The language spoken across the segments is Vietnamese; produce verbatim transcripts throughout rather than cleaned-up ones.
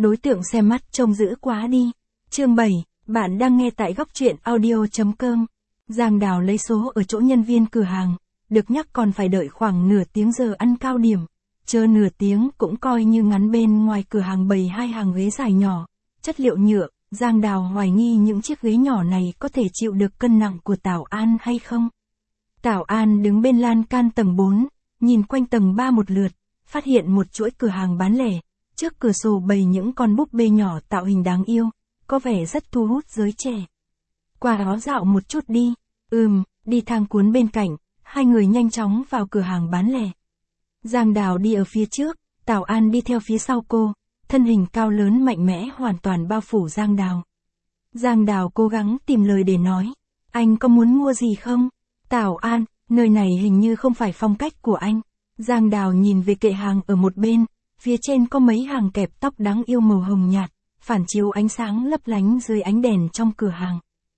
đối tượng xem mắt trông dữ quá đi. Chương bảy, bạn đang nghe tại góc truyện audio chấm com. Giang Đào lấy số ở chỗ nhân viên cửa hàng, được nhắc còn phải đợi khoảng nửa tiếng giờ ăn cao điểm. Chờ nửa tiếng cũng coi như ngắn, bên ngoài cửa hàng bày hai hàng ghế dài nhỏ, chất liệu nhựa. Giang Đào hoài nghi những chiếc ghế nhỏ này có thể chịu được cân nặng của Tảo An hay không. Tảo An đứng bên lan can tầng bốn, nhìn quanh tầng ba một lượt, phát hiện một chuỗi cửa hàng bán lẻ. Trước cửa sổ bày những con búp bê nhỏ tạo hình đáng yêu, có vẻ rất thu hút giới trẻ. Qua đó dạo một chút đi. Ừm, đi thang cuốn bên cạnh, hai người nhanh chóng vào cửa hàng bán lẻ. Giang Đào đi ở phía trước, Tảo An đi theo phía sau cô, thân hình cao lớn mạnh mẽ hoàn toàn bao phủ Giang Đào. Giang Đào cố gắng tìm lời để nói, anh có muốn mua gì không? Tảo An, nơi này hình như không phải phong cách của anh. Giang Đào nhìn về kệ hàng ở một bên, phía trên có mấy hàng kẹp tóc đáng yêu màu hồng nhạt, phản chiếu ánh sáng lấp lánh dưới ánh đèn trong cửa hàng.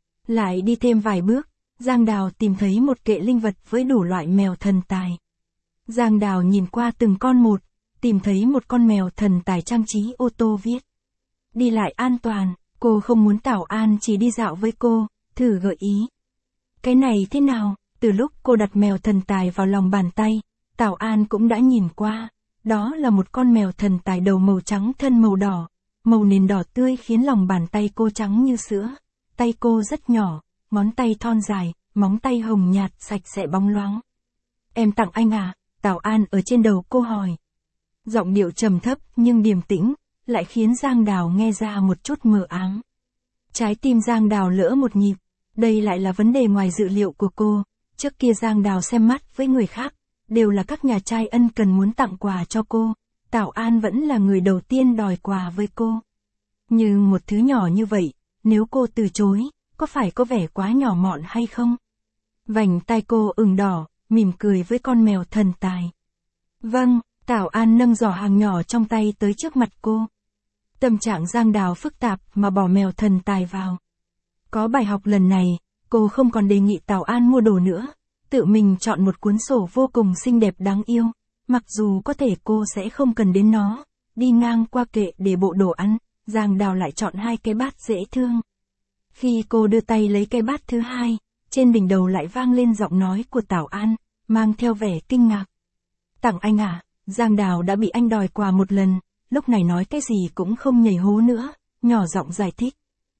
Lại đi thêm vài bước, Giang Đào tìm thấy một kệ linh vật với đủ loại mèo thần tài. Giang Đào nhìn qua từng con một, tìm thấy một con mèo thần tài trang trí ô tô viết đi lại an toàn. Cô không muốn Tảo An chỉ đi dạo với cô, thử gợi ý. Cái này thế nào? Từ lúc cô đặt mèo thần tài vào lòng bàn tay, Tảo An cũng đã nhìn qua. Đó là một con mèo thần tài đầu màu trắng, thân màu đỏ, màu nền đỏ tươi khiến lòng bàn tay cô trắng như sữa. Tay cô rất nhỏ, ngón tay thon dài, móng tay hồng nhạt sạch sẽ bóng loáng. Em tặng anh à? Tảo An ở trên đầu cô hỏi. Giọng điệu trầm thấp nhưng điềm tĩnh, lại khiến Giang Đào nghe ra một chút mờ ám. Trái tim Giang Đào lỡ một nhịp, đây lại là vấn đề ngoài dự liệu của cô. Trước kia Giang Đào xem mắt với người khác, đều là các nhà trai ân cần muốn tặng quà cho cô. Tảo An vẫn là người đầu tiên đòi quà với cô. Như một thứ nhỏ như vậy, nếu cô từ chối, có phải có vẻ quá nhỏ mọn hay không? Vành tai cô ửng đỏ, mỉm cười với con mèo thần tài. Vâng, Tảo An nâng giỏ hàng nhỏ trong tay tới trước mặt cô. Tâm trạng Giang Đào phức tạp mà bỏ mèo thần tài vào. Có bài học lần này, cô không còn đề nghị Tảo An mua đồ nữa. Tự mình chọn một cuốn sổ vô cùng xinh đẹp đáng yêu. Mặc dù có thể cô sẽ không cần đến nó. Đi ngang qua kệ để bộ đồ ăn, Giang Đào lại chọn hai cái bát dễ thương. Khi cô đưa tay lấy cái bát thứ hai, trên đỉnh đầu lại vang lên giọng nói của Tảo An, mang theo vẻ kinh ngạc. Tặng anh à? Giang Đào đã bị anh đòi quà một lần, lúc này nói cái gì cũng không nhảy hố nữa, nhỏ giọng giải thích.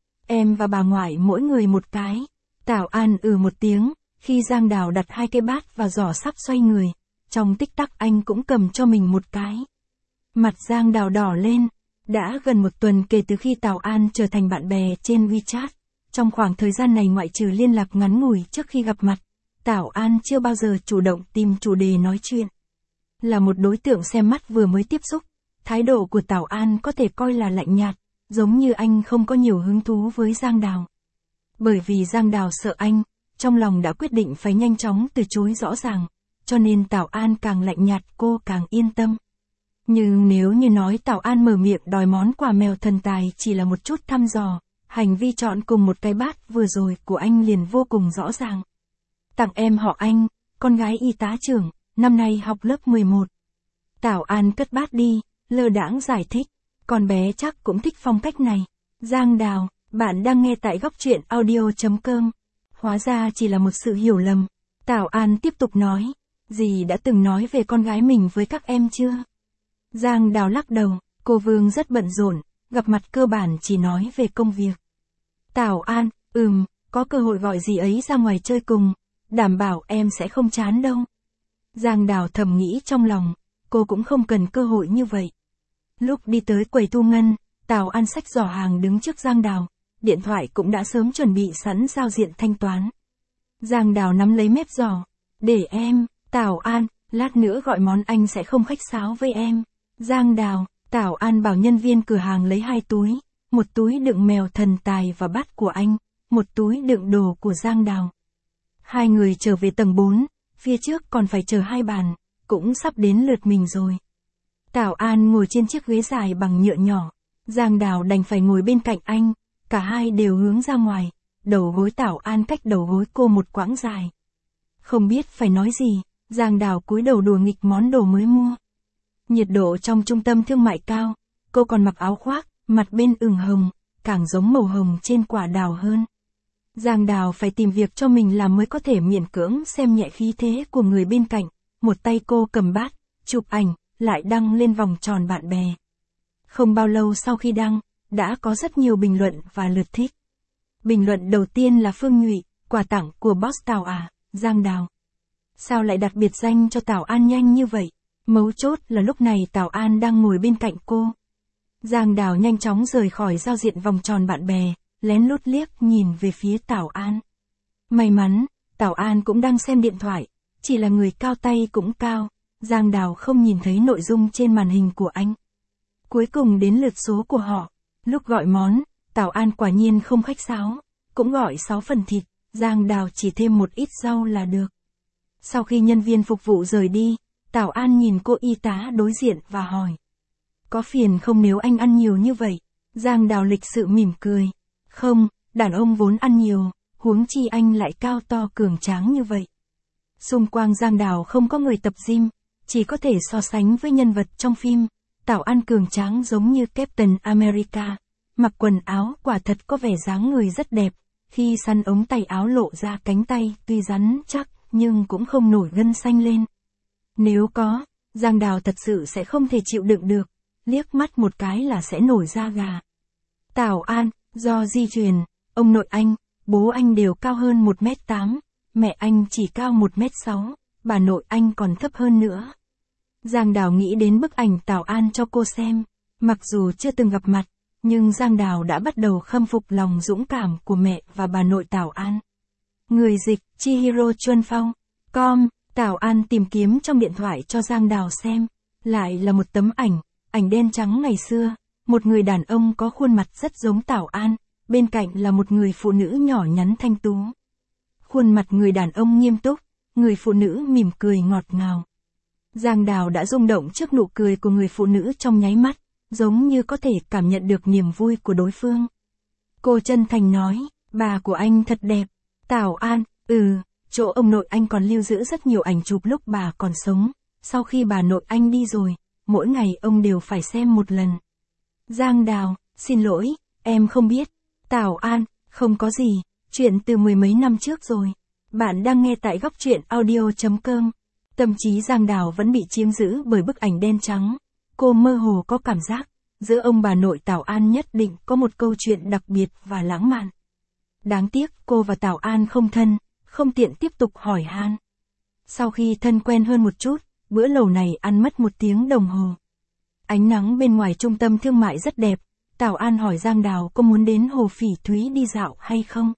Em và bà ngoại mỗi người một cái. Tảo An ừ một tiếng, khi Giang Đào đặt hai cái bát vào giỏ sắp xoay người, trong tích tắc anh cũng cầm cho mình một cái. Mặt Giang Đào đỏ lên, đã gần một tuần kể từ khi Tảo An trở thành bạn bè trên WeChat. Trong khoảng thời gian này ngoại trừ liên lạc ngắn ngủi trước khi gặp mặt, Tảo An chưa bao giờ chủ động tìm chủ đề nói chuyện. Là một đối tượng xem mắt vừa mới tiếp xúc, thái độ của Tảo An có thể coi là lạnh nhạt, giống như anh không có nhiều hứng thú với Giang Đào. Bởi vì Giang Đào sợ anh, trong lòng đã quyết định phải nhanh chóng từ chối rõ ràng, cho nên Tảo An càng lạnh nhạt cô càng yên tâm. Nhưng nếu như nói Tảo An mở miệng đòi món quà mèo thần tài chỉ là một chút thăm dò, hành vi chọn cùng một cái bát vừa rồi của anh liền vô cùng rõ ràng. Tặng em họ Anh, con gái y tá trưởng, năm nay học lớp mười một. Tảo An cất bát đi, lơ đãng giải thích, con bé chắc cũng thích phong cách này. Giang Đào, bạn đang nghe tại góc truyện audio chấm com. Hóa ra chỉ là một sự hiểu lầm. Tảo An tiếp tục nói, dì đã từng nói về con gái mình với các em chưa? Giang Đào lắc đầu, cô Vương rất bận rộn, gặp mặt cơ bản chỉ nói về công việc. Tảo An, ừm, có cơ hội gọi dì ấy ra ngoài chơi cùng, đảm bảo em sẽ không chán đâu. Giang Đào thầm nghĩ trong lòng, cô cũng không cần cơ hội như vậy. Lúc đi tới quầy thu ngân, Tảo An xách giỏ hàng đứng trước Giang Đào, điện thoại cũng đã sớm chuẩn bị sẵn giao diện thanh toán. Giang Đào nắm lấy mép giỏ, để em. Tảo An, lát nữa gọi món anh sẽ không khách sáo với em. Giang Đào, Tảo An bảo nhân viên cửa hàng lấy hai túi, một túi đựng mèo thần tài và bát của anh, một túi đựng đồ của Giang Đào. Hai người trở về tầng bốn, phía trước còn phải chờ hai bàn, cũng sắp đến lượt mình rồi. Tảo An ngồi trên chiếc ghế dài bằng nhựa nhỏ, Giang Đào đành phải ngồi bên cạnh anh, cả hai đều hướng ra ngoài, đầu gối Tảo An cách đầu gối cô một quãng dài. Không biết phải nói gì, Giang Đào cúi đầu đùa nghịch món đồ mới mua. Nhiệt độ trong trung tâm thương mại cao, cô còn mặc áo khoác, mặt bên ửng hồng, càng giống màu hồng trên quả đào hơn. Giang Đào phải tìm việc cho mình làm mới có thể miễn cưỡng xem nhẹ khí thế của người bên cạnh, một tay cô cầm bát, chụp ảnh, lại đăng lên vòng tròn bạn bè. Không bao lâu sau khi đăng, đã có rất nhiều bình luận và lượt thích. Bình luận đầu tiên là Phương Nhụy, quà tặng của boss Tào à, Giang Đào. Sao lại đặt biệt danh cho Tào An nhanh như vậy? Mấu chốt là lúc này Tào An đang ngồi bên cạnh cô. Giang Đào nhanh chóng rời khỏi giao diện vòng tròn bạn bè, lén lút liếc nhìn về phía Tào An. May mắn, Tào An cũng đang xem điện thoại, chỉ là người cao tay cũng cao, Giang Đào không nhìn thấy nội dung trên màn hình của anh. Cuối cùng đến lượt số của họ, lúc gọi món, Tào An quả nhiên không khách sáo, cũng gọi sáu phần thịt, Giang Đào chỉ thêm một ít rau là được. Sau khi nhân viên phục vụ rời đi, Tào An nhìn cô y tá đối diện và hỏi. Có phiền không nếu anh ăn nhiều như vậy? Giang Đào lịch sự mỉm cười. Không, đàn ông vốn ăn nhiều, huống chi anh lại cao to cường tráng như vậy. Xung quanh Giang Đào không có người tập gym, chỉ có thể so sánh với nhân vật trong phim. Tào An cường tráng giống như Captain America, mặc quần áo quả thật có vẻ dáng người rất đẹp, khi sắn ống tay áo lộ ra cánh tay tuy rắn chắc nhưng cũng không nổi gân xanh lên. Nếu có, Giang Đào thật sự sẽ không thể chịu đựng được, liếc mắt một cái là sẽ nổi da gà. Tào An, do di truyền, ông nội anh, bố anh đều cao hơn một mét tám, mẹ anh chỉ cao một mét sáu, bà nội anh còn thấp hơn nữa. Giang Đào nghĩ đến bức ảnh Tào An cho cô xem, mặc dù chưa từng gặp mặt, nhưng Giang Đào đã bắt đầu khâm phục lòng dũng cảm của mẹ và bà nội Tào An. Người dịch, Chihiro Chuân Phong, com, Tào An tìm kiếm trong điện thoại cho Giang Đào xem, lại là một tấm ảnh, ảnh đen trắng ngày xưa, một người đàn ông có khuôn mặt rất giống Tào An, bên cạnh là một người phụ nữ nhỏ nhắn thanh tú. Khuôn mặt người đàn ông nghiêm túc, người phụ nữ mỉm cười ngọt ngào. Giang Đào đã rung động trước nụ cười của người phụ nữ trong nháy mắt, giống như có thể cảm nhận được niềm vui của đối phương. Cô chân thành nói, bà của anh thật đẹp. Tào An, ừ, chỗ ông nội anh còn lưu giữ rất nhiều ảnh chụp lúc bà còn sống, sau khi bà nội anh đi rồi, mỗi ngày ông đều phải xem một lần. Giang Đào, xin lỗi, em không biết. Tào An, không có gì, chuyện từ mười mấy năm trước rồi. Bạn đang nghe tại góc truyện audio chấm com. Tâm trí Giang Đào vẫn bị chiếm giữ bởi bức ảnh đen trắng. Cô mơ hồ có cảm giác, giữa ông bà nội Tào An nhất định có một câu chuyện đặc biệt và lãng mạn. Đáng tiếc cô và Tào An không thân, không tiện tiếp tục hỏi han. Sau khi thân quen hơn một chút, bữa lẩu này ăn mất một tiếng đồng hồ. Ánh nắng bên ngoài trung tâm thương mại rất đẹp, Tào An hỏi Giang Đào có muốn đến Hồ Phỉ Thúy đi dạo hay không.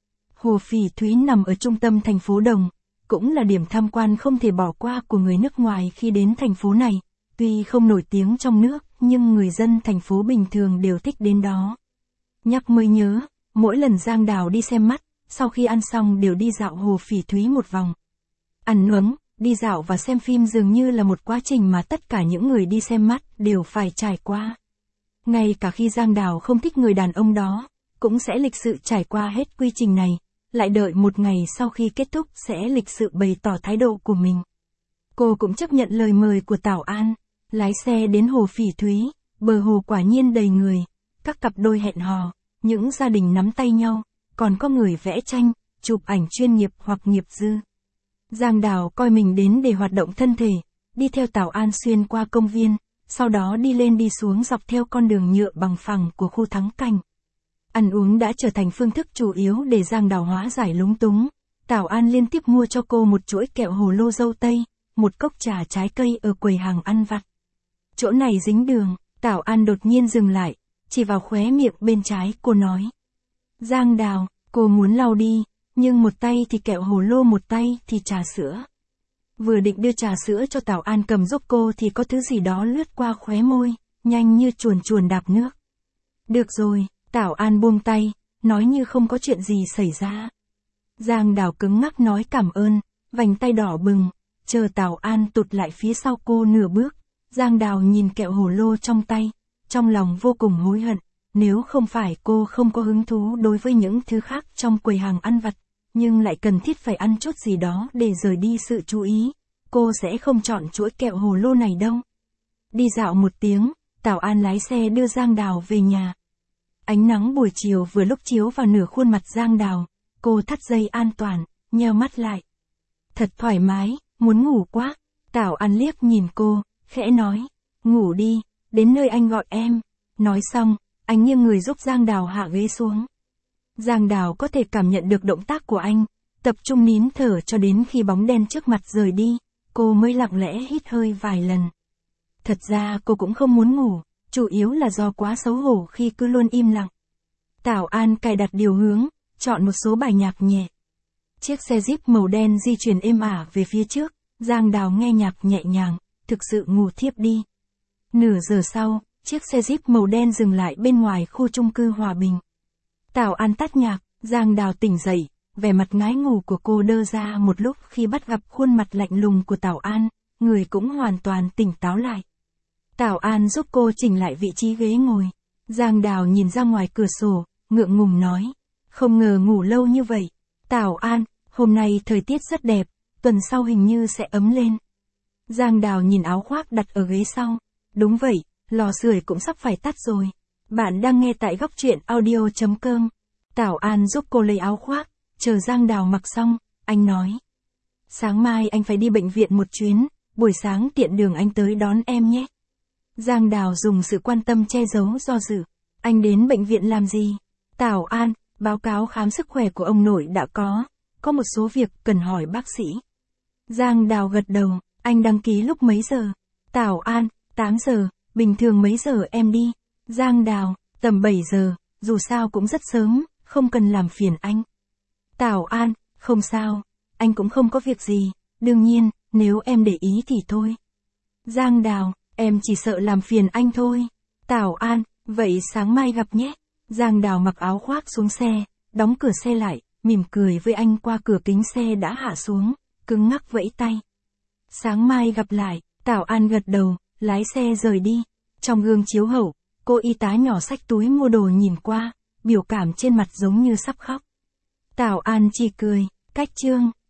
Hồ Phỉ Thúy nằm ở trung tâm thành phố Đồng, cũng là điểm tham quan không thể bỏ qua của người nước ngoài khi đến thành phố này, tuy không nổi tiếng trong nước, nhưng người dân thành phố bình thường đều thích đến đó. Nhắc mới nhớ, mỗi lần Giang Đào đi xem mắt, sau khi ăn xong đều đi dạo Hồ Phỉ Thúy một vòng. Ăn uống, đi dạo và xem phim dường như là một quá trình mà tất cả những người đi xem mắt đều phải trải qua. Ngay cả khi Giang Đào không thích người đàn ông đó, cũng sẽ lịch sự trải qua hết quy trình này, lại đợi một ngày sau khi kết thúc sẽ lịch sự bày tỏ thái độ của mình. Cô cũng chấp nhận lời mời của Tào An, lái xe đến Hồ Phỉ Thúy, bờ hồ quả nhiên đầy người, các cặp đôi hẹn hò, những gia đình nắm tay nhau, còn có người vẽ tranh, chụp ảnh chuyên nghiệp hoặc nghiệp dư. Giang Đào coi mình đến để hoạt động thân thể, đi theo Tào An xuyên qua công viên, sau đó đi lên đi xuống dọc theo con đường nhựa bằng phẳng của khu Thắng Cảnh. Ăn uống đã trở thành phương thức chủ yếu để Giang Đào hóa giải lúng túng. Tào An liên tiếp mua cho cô một chuỗi kẹo hồ lô dâu tây, một cốc trà trái cây ở quầy hàng ăn vặt. Chỗ này dính đường, Tào An đột nhiên dừng lại, chỉ vào khóe miệng bên trái cô nói. Giang Đào, cô muốn lau đi, nhưng một tay thì kẹo hồ lô một tay thì trà sữa. Vừa định đưa trà sữa cho Tào An cầm giúp cô thì có thứ gì đó lướt qua khóe môi, nhanh như chuồn chuồn đạp nước. Được rồi, Tào An buông tay, nói như không có chuyện gì xảy ra. Giang Đào cứng ngắc nói cảm ơn, vành tay đỏ bừng, chờ Tào An tụt lại phía sau cô nửa bước. Giang Đào nhìn kẹo hồ lô trong tay, trong lòng vô cùng hối hận, nếu không phải cô không có hứng thú đối với những thứ khác trong quầy hàng ăn vặt, nhưng lại cần thiết phải ăn chút gì đó để rời đi sự chú ý, cô sẽ không chọn chuỗi kẹo hồ lô này đâu. Đi dạo một tiếng, Tảo An lái xe đưa Giang Đào về nhà. Ánh nắng buổi chiều vừa lúc chiếu vào nửa khuôn mặt Giang Đào, cô thắt dây an toàn, nheo mắt lại. Thật thoải mái, muốn ngủ quá. Tảo An liếc nhìn cô, khẽ nói, ngủ đi, đến nơi anh gọi em. Nói xong, anh nghiêng người giúp Giang Đào hạ ghế xuống. Giang Đào có thể cảm nhận được động tác của anh, tập trung nín thở cho đến khi bóng đen trước mặt rời đi, cô mới lặng lẽ hít hơi vài lần. Thật ra cô cũng không muốn ngủ, chủ yếu là do quá xấu hổ khi cứ luôn im lặng. Tảo An cài đặt điều hướng, chọn một số bài nhạc nhẹ. Chiếc xe Jeep màu đen di chuyển êm ả về phía trước, Giang Đào nghe nhạc nhẹ nhàng, thực sự ngủ thiếp đi. Nửa giờ sau, chiếc xe Jeep màu đen dừng lại bên ngoài khu chung cư Hòa Bình. Tảo An tắt nhạc, Giang Đào tỉnh dậy, vẻ mặt ngái ngủ của cô đơ ra một lúc khi bắt gặp khuôn mặt lạnh lùng của Tảo An, người cũng hoàn toàn tỉnh táo lại. Tảo An giúp cô chỉnh lại vị trí ghế ngồi. Giang Đào nhìn ra ngoài cửa sổ, ngượng ngùng nói, không ngờ ngủ lâu như vậy. Tảo An, hôm nay thời tiết rất đẹp, tuần sau hình như sẽ ấm lên. Giang Đào nhìn áo khoác đặt ở ghế sau. Đúng vậy, lò sưởi cũng sắp phải tắt rồi. Bạn đang nghe tại góc truyện audio chấm com. Tảo An giúp cô lấy áo khoác, chờ Giang Đào mặc xong, anh nói. Sáng mai anh phải đi bệnh viện một chuyến, buổi sáng tiện đường anh tới đón em nhé. Giang Đào dùng sự quan tâm che giấu do dự. Anh đến bệnh viện làm gì? Tảo An, báo cáo khám sức khỏe của ông nội đã có, có một số việc cần hỏi bác sĩ. Giang Đào gật đầu, anh đăng ký lúc mấy giờ? Tảo An, tám giờ, bình thường mấy giờ em đi? Giang Đào, tầm bảy giờ, dù sao cũng rất sớm, không cần làm phiền anh. Tảo An, không sao, anh cũng không có việc gì, đương nhiên, nếu em để ý thì thôi. Giang Đào, em chỉ sợ làm phiền anh thôi. Tảo An, vậy sáng mai gặp nhé. Giang Đào mặc áo khoác xuống xe, đóng cửa xe lại, mỉm cười với anh qua cửa kính xe đã hạ xuống, cứng ngắc vẫy tay. Sáng mai gặp lại, Tảo An gật đầu, lái xe rời đi. Trong gương chiếu hậu, cô y tá nhỏ xách túi mua đồ nhìn qua, biểu cảm trên mặt giống như sắp khóc. Tảo An chỉ cười, cách chương.